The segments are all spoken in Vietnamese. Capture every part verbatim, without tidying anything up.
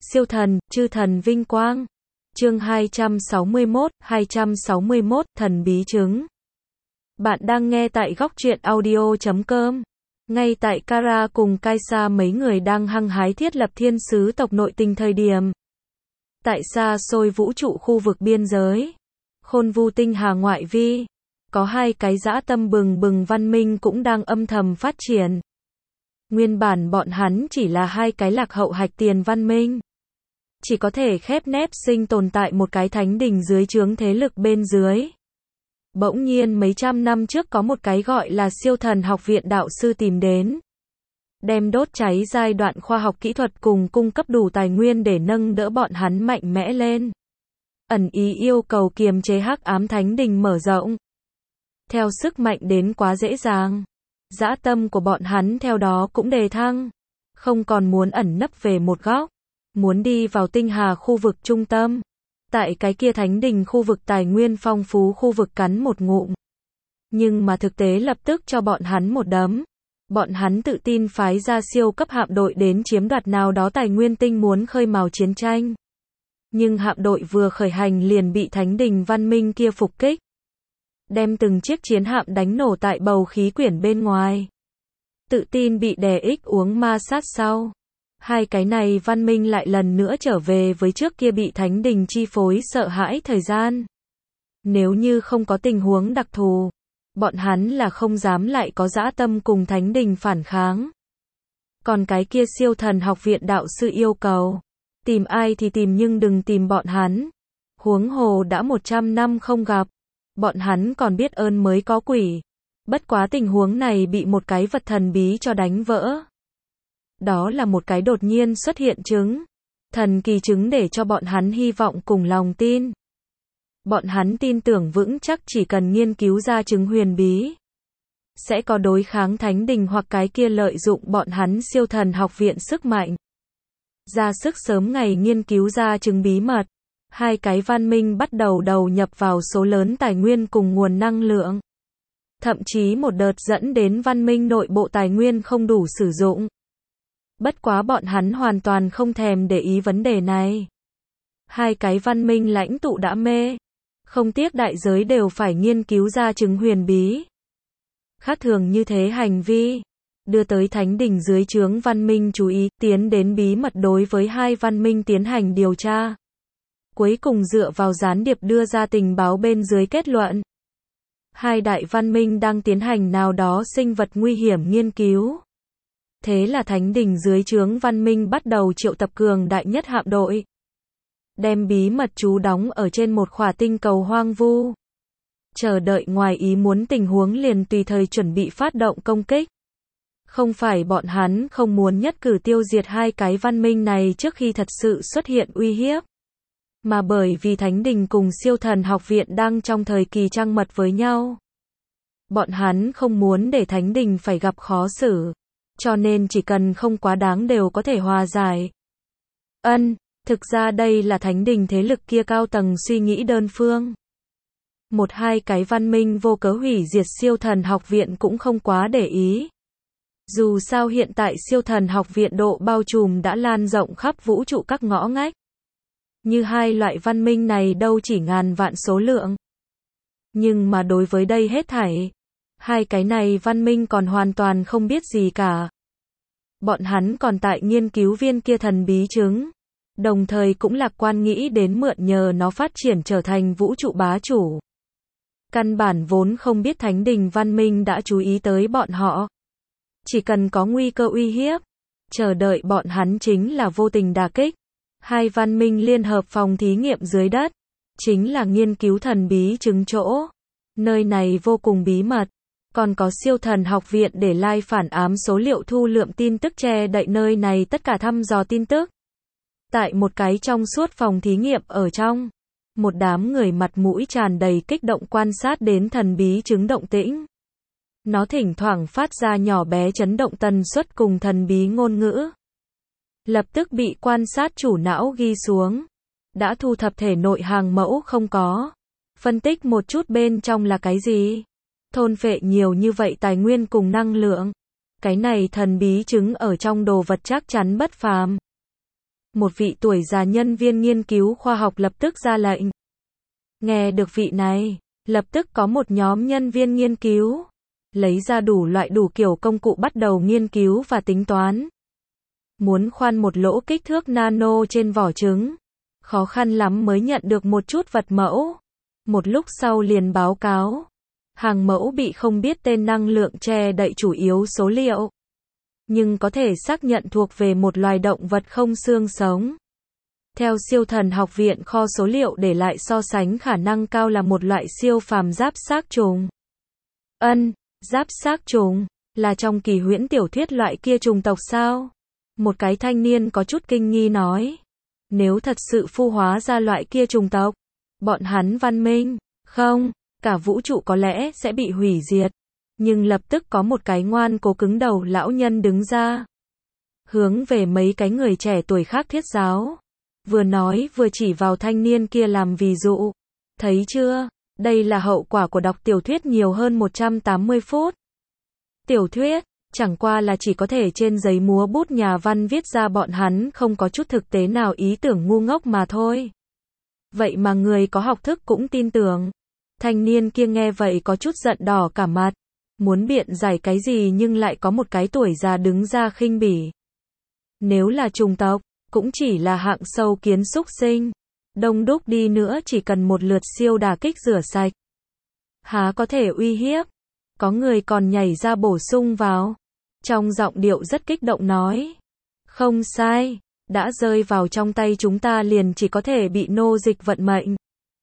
Siêu thần, chư thần vinh quang. Chương hai trăm sáu mươi mốt, hai trăm sáu mươi mốt, thần bí trứng. Bạn đang nghe tại góc truyện audio chấm com. Ngay tại Kara cùng Kaisa mấy người đang hăng hái thiết lập thiên sứ tộc nội tình thời điểm. Tại xa xôi vũ trụ khu vực biên giới, Khôn Vu tinh hà ngoại vi, có hai cái dã tâm bừng bừng văn minh cũng đang âm thầm phát triển. Nguyên bản bọn hắn chỉ là hai cái lạc hậu hạch tiền văn minh, chỉ có thể khép nép sinh tồn tại một cái thánh đình dưới trướng thế lực bên dưới. Bỗng nhiên mấy trăm năm trước có một cái gọi là siêu thần học viện đạo sư tìm đến, đem đốt cháy giai đoạn khoa học kỹ thuật cùng cung cấp đủ tài nguyên để nâng đỡ bọn hắn mạnh mẽ lên. Ẩn ý yêu cầu kiềm chế hắc ám thánh đình mở rộng. Theo sức mạnh đến quá dễ dàng, dã tâm của bọn hắn theo đó cũng đề thăng, không còn muốn ẩn nấp về một góc, muốn đi vào tinh hà khu vực trung tâm. Tại cái kia thánh đình khu vực tài nguyên phong phú khu vực cắn một ngụm. Nhưng mà thực tế lập tức cho bọn hắn một đấm. Bọn hắn tự tin phái ra siêu cấp hạm đội đến chiếm đoạt nào đó tài nguyên tinh muốn khơi mào chiến tranh. Nhưng hạm đội vừa khởi hành liền bị thánh đình văn minh kia phục kích, đem từng chiếc chiến hạm đánh nổ tại bầu khí quyển bên ngoài. Tự tin bị đè ích uống ma sát sau. Hai cái này văn minh lại lần nữa trở về với trước kia bị thánh đình chi phối sợ hãi thời gian. Nếu như không có tình huống đặc thù, bọn hắn là không dám lại có dã tâm cùng thánh đình phản kháng. Còn cái kia siêu thần học viện đạo sư yêu cầu, tìm ai thì tìm nhưng đừng tìm bọn hắn. Huống hồ đã một trăm năm không gặp, bọn hắn còn biết ơn mới có quỷ. Bất quá tình huống này bị một cái vật thần bí cho đánh vỡ. Đó là một cái đột nhiên xuất hiện trứng. Thần kỳ trứng để cho bọn hắn hy vọng cùng lòng tin. Bọn hắn tin tưởng vững chắc chỉ cần nghiên cứu ra trứng huyền bí, sẽ có đối kháng thánh đình hoặc cái kia lợi dụng bọn hắn siêu thần học viện sức mạnh. Ra sức sớm ngày nghiên cứu ra trứng bí mật. Hai cái văn minh bắt đầu đầu nhập vào số lớn tài nguyên cùng nguồn năng lượng. Thậm chí một đợt dẫn đến văn minh nội bộ tài nguyên không đủ sử dụng. Bất quá bọn hắn hoàn toàn không thèm để ý vấn đề này. Hai cái văn minh lãnh tụ đã mê, không tiếc đại giới đều phải nghiên cứu ra trứng huyền bí. Khác thường như thế hành vi, đưa tới thánh đình dưới trướng văn minh chú ý, tiến đến bí mật đối với hai văn minh tiến hành điều tra. Cuối cùng dựa vào gián điệp đưa ra tình báo bên dưới kết luận. Hai đại văn minh đang tiến hành nào đó sinh vật nguy hiểm nghiên cứu. Thế là thánh đình dưới trướng văn minh bắt đầu triệu tập cường đại nhất hạm đội. Đem bí mật trú đóng ở trên một khỏa tinh cầu hoang vu. Chờ đợi ngoài ý muốn tình huống liền tùy thời chuẩn bị phát động công kích. Không phải bọn hắn không muốn nhất cử tiêu diệt hai cái văn minh này trước khi thật sự xuất hiện uy hiếp. Mà bởi vì thánh đình cùng siêu thần học viện đang trong thời kỳ trăng mật với nhau. Bọn hắn không muốn để thánh đình phải gặp khó xử. Cho nên chỉ cần không quá đáng đều có thể hòa giải. Ân, thực ra đây là thánh đình thế lực kia cao tầng suy nghĩ đơn phương. Một hai cái văn minh vô cớ hủy diệt siêu thần học viện cũng không quá để ý. Dù sao hiện tại siêu thần học viện độ bao trùm đã lan rộng khắp vũ trụ các ngõ ngách. Như hai loại văn minh này đâu chỉ ngàn vạn số lượng. Nhưng mà đối với đây hết thảy, hai cái này văn minh còn hoàn toàn không biết gì cả. Bọn hắn còn tại nghiên cứu viên kia thần bí trứng, đồng thời cũng lạc quan nghĩ đến mượn nhờ nó phát triển trở thành vũ trụ bá chủ. Căn bản vốn không biết thánh đình văn minh đã chú ý tới bọn họ. Chỉ cần có nguy cơ uy hiếp, chờ đợi bọn hắn chính là vô tình đả kích. Hai văn minh liên hợp phòng thí nghiệm dưới đất, chính là nghiên cứu thần bí trứng chỗ. Nơi này vô cùng bí mật. Còn có siêu thần học viện để lai phản ám số liệu thu lượm tin tức che đậy nơi này tất cả thăm dò tin tức. Tại một cái trong suốt phòng thí nghiệm ở trong, một đám người mặt mũi tràn đầy kích động quan sát đến thần bí trứng động tĩnh. Nó thỉnh thoảng phát ra nhỏ bé chấn động tần suất cùng thần bí ngôn ngữ. Lập tức bị quan sát chủ não ghi xuống. Đã thu thập thể nội hàng mẫu không có. Phân tích một chút bên trong là cái gì? Thôn phệ nhiều như vậy tài nguyên cùng năng lượng. Cái này thần bí trứng ở trong đồ vật chắc chắn bất phàm. Một vị tuổi già nhân viên nghiên cứu khoa học lập tức ra lệnh. Nghe được vị này, lập tức có một nhóm nhân viên nghiên cứu lấy ra đủ loại đủ kiểu công cụ bắt đầu nghiên cứu và tính toán. Muốn khoan một lỗ kích thước nano trên vỏ trứng, khó khăn lắm mới nhận được một chút vật mẫu. Một lúc sau liền báo cáo, hàng mẫu bị không biết tên năng lượng che đậy chủ yếu số liệu, nhưng có thể xác nhận thuộc về một loài động vật không xương sống. Theo siêu thần học viện, kho số liệu để lại so sánh khả năng cao là một loại siêu phàm giáp xác trùng. Ân, giáp xác trùng, là trong kỳ huyễn tiểu thuyết loại kia trùng tộc sao? Một cái thanh niên có chút kinh nghi nói. Nếu thật sự phu hóa ra loại kia trùng tộc, bọn hắn văn minh, không, cả vũ trụ có lẽ sẽ bị hủy diệt. Nhưng lập tức có một cái ngoan cố cứng đầu lão nhân đứng ra, hướng về mấy cái người trẻ tuổi khác thuyết giáo. Vừa nói vừa chỉ vào thanh niên kia làm ví dụ. Thấy chưa, đây là hậu quả của đọc tiểu thuyết nhiều hơn một trăm tám mươi phút. Tiểu thuyết, chẳng qua là chỉ có thể trên giấy múa bút nhà văn viết ra bọn hắn không có chút thực tế nào ý tưởng ngu ngốc mà thôi. Vậy mà người có học thức cũng tin tưởng. Thanh niên kia nghe vậy có chút giận đỏ cả mặt. Muốn biện giải cái gì nhưng lại có một cái tuổi già đứng ra khinh bỉ. Nếu là trùng tộc, cũng chỉ là hạng sâu kiến súc sinh. Đông đúc đi nữa chỉ cần một lượt siêu đả kích rửa sạch. Há có thể uy hiếp. Có người còn nhảy ra bổ sung vào. Trong giọng điệu rất kích động nói. Không sai, đã rơi vào trong tay chúng ta liền chỉ có thể bị nô dịch vận mệnh.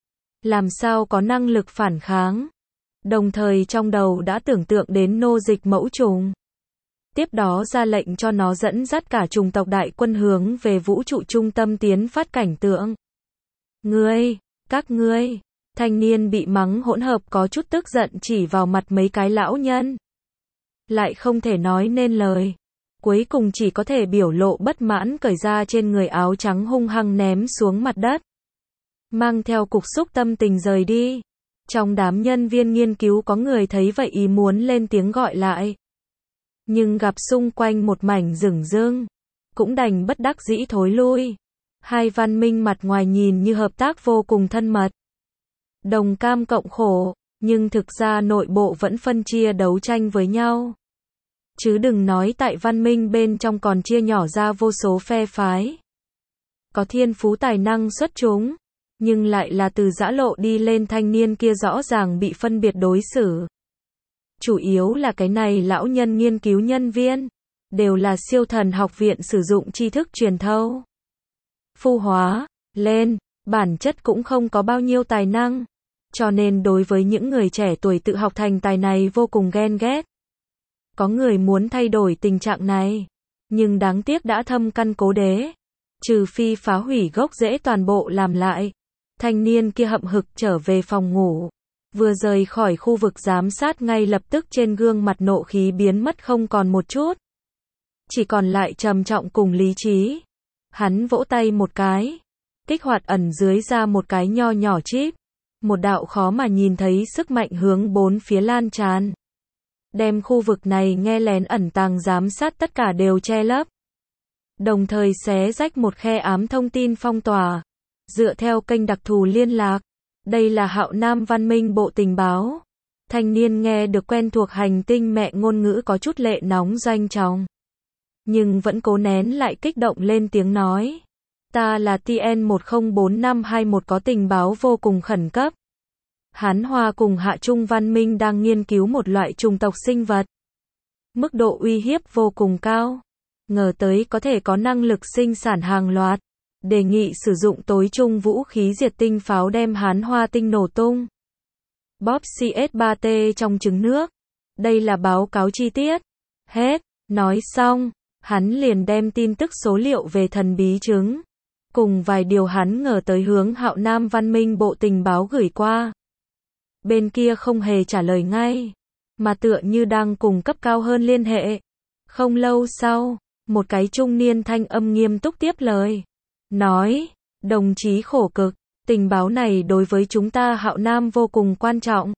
Làm sao có năng lực phản kháng. Đồng thời trong đầu đã tưởng tượng đến nô dịch mẫu trùng. Tiếp đó ra lệnh cho nó dẫn dắt cả chủng tộc đại quân hướng về vũ trụ trung tâm tiến phát cảnh tượng. Ngươi, các ngươi, thanh niên bị mắng hỗn hợp có chút tức giận chỉ vào mặt mấy cái lão nhân. Lại không thể nói nên lời. Cuối cùng chỉ có thể biểu lộ bất mãn cởi ra trên người áo trắng hung hăng ném xuống mặt đất. Mang theo cục xúc tâm tình rời đi. Trong đám nhân viên nghiên cứu có người thấy vậy ý muốn lên tiếng gọi lại. Nhưng gặp xung quanh một mảnh rừng rưng, cũng đành bất đắc dĩ thối lui. Hai văn minh mặt ngoài nhìn như hợp tác vô cùng thân mật, đồng cam cộng khổ, nhưng thực ra nội bộ vẫn phân chia đấu tranh với nhau. Chứ đừng nói tại văn minh bên trong còn chia nhỏ ra vô số phe phái. Có thiên phú tài năng xuất chúng, nhưng lại là từ giã lộ đi lên thanh niên kia rõ ràng bị phân biệt đối xử. Chủ yếu là cái này lão nhân nghiên cứu nhân viên, đều là siêu thần học viện sử dụng tri thức truyền thâu. Phu hóa, lên, bản chất cũng không có bao nhiêu tài năng. Cho nên đối với những người trẻ tuổi tự học thành tài này vô cùng ghen ghét. Có người muốn thay đổi tình trạng này, nhưng đáng tiếc đã thâm căn cố đế. Trừ phi phá hủy gốc rễ toàn bộ làm lại. Thanh niên kia hậm hực trở về phòng ngủ. Vừa rời khỏi khu vực giám sát ngay lập tức trên gương mặt nộ khí biến mất không còn một chút. Chỉ còn lại trầm trọng cùng lý trí. Hắn vỗ tay một cái. Kích hoạt ẩn dưới ra một cái nho nhỏ chip. Một đạo khó mà nhìn thấy sức mạnh hướng bốn phía lan tràn. Đem khu vực này nghe lén ẩn tàng giám sát tất cả đều che lấp. Đồng thời xé rách một khe ám thông tin phong tỏa. Dựa theo kênh đặc thù liên lạc. Đây là Hạo Nam Văn Minh Bộ Tình báo. Thanh niên nghe được quen thuộc hành tinh mẹ ngôn ngữ có chút lệ nóng doanh trọng. Nhưng vẫn cố nén lại kích động lên tiếng nói. Ta là T N một không bốn năm hai một có tình báo vô cùng khẩn cấp. Hán Hoa cùng Hạ Trung Văn Minh đang nghiên cứu một loại chủng tộc sinh vật. Mức độ uy hiếp vô cùng cao. Ngờ tới có thể có năng lực sinh sản hàng loạt. Đề nghị sử dụng tối trung vũ khí diệt tinh pháo đem Hán Hoa tinh nổ tung. Bóp C S ba T trong trứng nước. Đây là báo cáo chi tiết. Hết. Nói xong, hắn liền đem tin tức số liệu về thần bí trứng. Cùng vài điều hắn ngờ tới hướng Hạo Nam Văn Minh Bộ Tình báo gửi qua. Bên kia không hề trả lời ngay. Mà tựa như đang cùng cấp cao hơn liên hệ. Không lâu sau, một cái trung niên thanh âm nghiêm túc tiếp lời. Nói, đồng chí khổ cực, tình báo này đối với chúng ta Hạo Nam vô cùng quan trọng.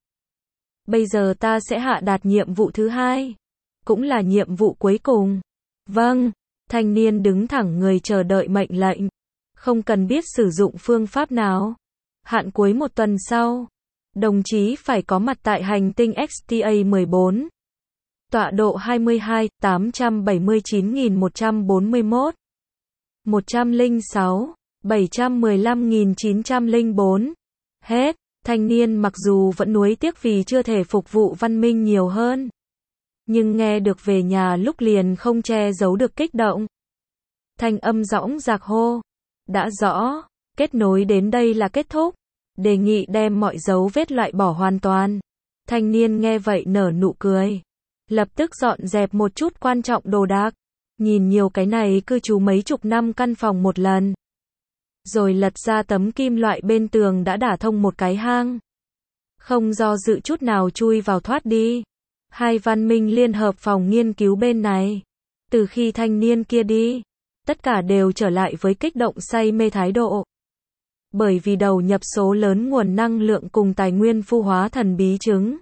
Bây giờ ta sẽ hạ đạt nhiệm vụ thứ hai. Cũng là nhiệm vụ cuối cùng. Vâng, Thanh niên đứng thẳng người chờ đợi mệnh lệnh. Không cần biết sử dụng phương pháp nào. Hạn cuối một tuần sau, đồng chí phải có mặt tại hành tinh ét tê a mười bốn. Tọa độ hai mươi hai, tám trăm bảy mươi chín nghìn một trăm bốn mươi mốt, một trăm lẻ sáu, bảy trăm mười lăm nghìn chín trăm lẻ bốn. Hết. Thanh niên mặc dù vẫn nuối tiếc vì chưa thể phục vụ văn minh nhiều hơn, nhưng nghe được về nhà lúc liền không che giấu được kích động. Thanh âm dõng dạc hô. Đã rõ. Kết nối đến đây là kết thúc. Đề nghị đem mọi dấu vết loại bỏ hoàn toàn. Thanh niên nghe vậy nở nụ cười. Lập tức dọn dẹp một chút quan trọng đồ đạc. Nhìn nhiều cái này cư trú mấy chục năm căn phòng một lần. Rồi lật ra tấm kim loại bên tường đã đả thông một cái hang. Không do dự chút nào chui vào thoát đi. Hai văn minh liên hợp phòng nghiên cứu bên này. Từ khi thanh niên kia đi, tất cả đều trở lại với kích động say mê thái độ. Bởi vì đầu nhập số lớn nguồn năng lượng cùng tài nguyên phu hóa thần bí trứng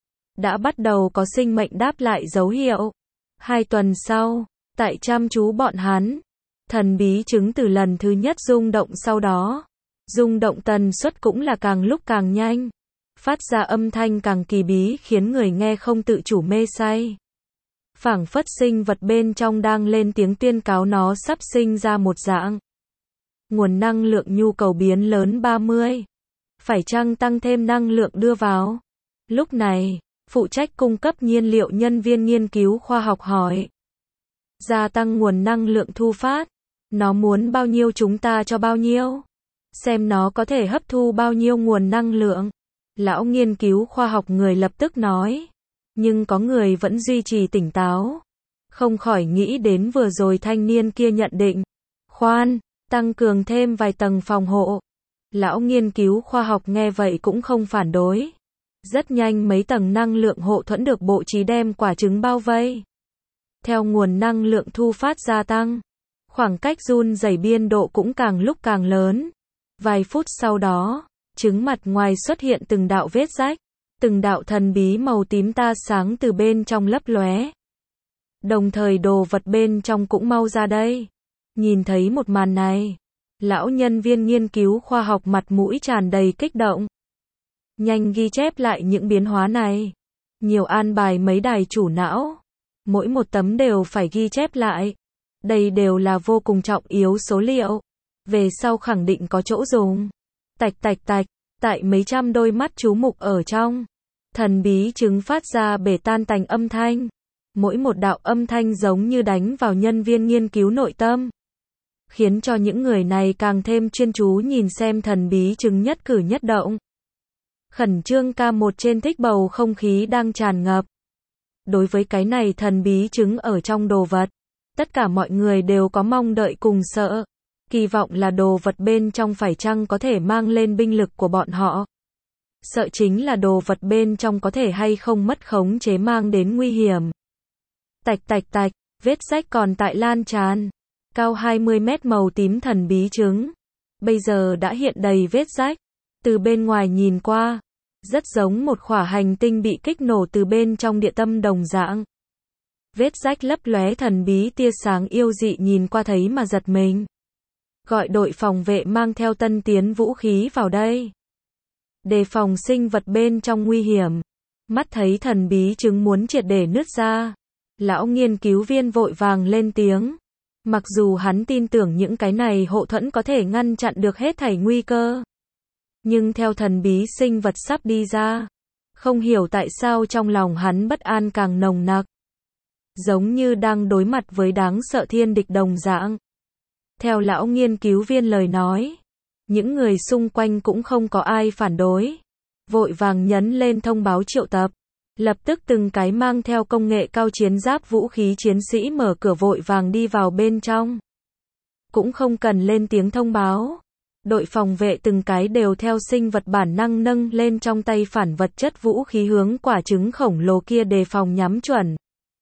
đã bắt đầu có sinh mệnh đáp lại dấu hiệu. Hai tuần sau, tại chăm chú bọn hắn, thần bí trứng từ lần thứ nhất rung động, sau đó rung động tần suất cũng là càng lúc càng nhanh, phát ra âm thanh càng kỳ bí khiến người nghe không tự chủ mê say. Phảng phất sinh vật bên trong đang lên tiếng tuyên cáo nó sắp sinh ra một dạng. Nguồn năng lượng nhu cầu biến lớn ba mươi. Phải chăng tăng thêm năng lượng đưa vào? Lúc này, phụ trách cung cấp nhiên liệu nhân viên nghiên cứu khoa học hỏi. Gia tăng nguồn năng lượng thu phát. Nó muốn bao nhiêu chúng ta cho bao nhiêu. Xem nó có thể hấp thu bao nhiêu nguồn năng lượng. Lão nghiên cứu khoa học người lập tức nói. Nhưng có người vẫn duy trì tỉnh táo. Không khỏi nghĩ đến vừa rồi thanh niên kia nhận định. Khoan, tăng cường thêm vài tầng phòng hộ. Lão nghiên cứu khoa học nghe vậy cũng không phản đối. Rất nhanh mấy tầng năng lượng hộ thuẫn được bộ trí đem quả trứng bao vây. Theo nguồn năng lượng thu phát gia tăng, khoảng cách run rẩy biên độ cũng càng lúc càng lớn. Vài phút sau đó, trứng mặt ngoài xuất hiện từng đạo vết rách, từng đạo thần bí màu tím ta sáng từ bên trong lấp lóe. Đồng thời đồ vật bên trong cũng mau ra đây. Nhìn thấy một màn này, lão nhân viên nghiên cứu khoa học mặt mũi tràn đầy kích động. Nhanh ghi chép lại những biến hóa này. Nhiều an bài mấy đài chủ não. Mỗi một tấm đều phải ghi chép lại. Đây đều là vô cùng trọng yếu số liệu. Về sau khẳng định có chỗ dùng. Tạch tạch tạch, tại mấy trăm đôi mắt chú mục ở trong. Thần bí trứng phát ra bể tan tành âm thanh. Mỗi một đạo âm thanh giống như đánh vào nhân viên nghiên cứu nội tâm. Khiến cho những người này càng thêm chuyên chú nhìn xem thần bí trứng nhất cử nhất động. Khẩn trương ca một trên thích bầu không khí đang tràn ngập. Đối với cái này thần bí trứng ở trong đồ vật, tất cả mọi người đều có mong đợi cùng sợ. Kỳ vọng là đồ vật bên trong phải chăng có thể mang lên binh lực của bọn họ. Sợ chính là đồ vật bên trong có thể hay không mất khống chế mang đến nguy hiểm. Tạch tạch tạch, vết rách còn tại lan tràn. Cao hai mươi mét màu tím thần bí trứng. Bây giờ đã hiện đầy vết rách. Từ bên ngoài nhìn qua, rất giống một khỏa hành tinh bị kích nổ từ bên trong địa tâm đồng dạng. Vết rách lấp lóe thần bí tia sáng yêu dị nhìn qua thấy mà giật mình. Gọi đội phòng vệ mang theo tân tiến vũ khí vào đây. Đề phòng sinh vật bên trong nguy hiểm. Mắt thấy thần bí trứng muốn triệt để nứt ra. Lão nghiên cứu viên vội vàng lên tiếng. Mặc dù hắn tin tưởng những cái này hộ thuẫn có thể ngăn chặn được hết thảy nguy cơ. Nhưng theo thần bí sinh vật sắp đi ra, không hiểu tại sao trong lòng hắn bất an càng nồng nặc. Giống như đang đối mặt với đáng sợ thiên địch đồng dạng. Theo lão nghiên cứu viên lời nói, những người xung quanh cũng không có ai phản đối. Vội vàng nhấn lên thông báo triệu tập. Lập tức từng cái mang theo công nghệ cao chiến giáp vũ khí chiến sĩ mở cửa vội vàng đi vào bên trong. Cũng không cần lên tiếng thông báo. Đội phòng vệ từng cái đều theo sinh vật bản năng nâng lên trong tay phản vật chất vũ khí hướng quả trứng khổng lồ kia đề phòng nhắm chuẩn.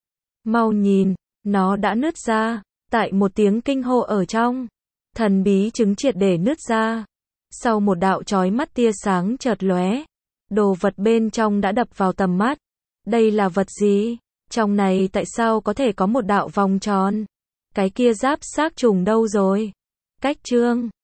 Mau nhìn, nó đã nứt ra. Tại một tiếng kinh hô ở trong, thần bí trứng triệt để nứt ra. Sau một đạo chói mắt tia sáng chợt lóe, đồ vật bên trong đã đập vào tầm mắt. Đây là vật gì? Trong này tại sao có thể có một đạo vòng tròn? Cái kia giáp xác trùng đâu rồi? Cách chương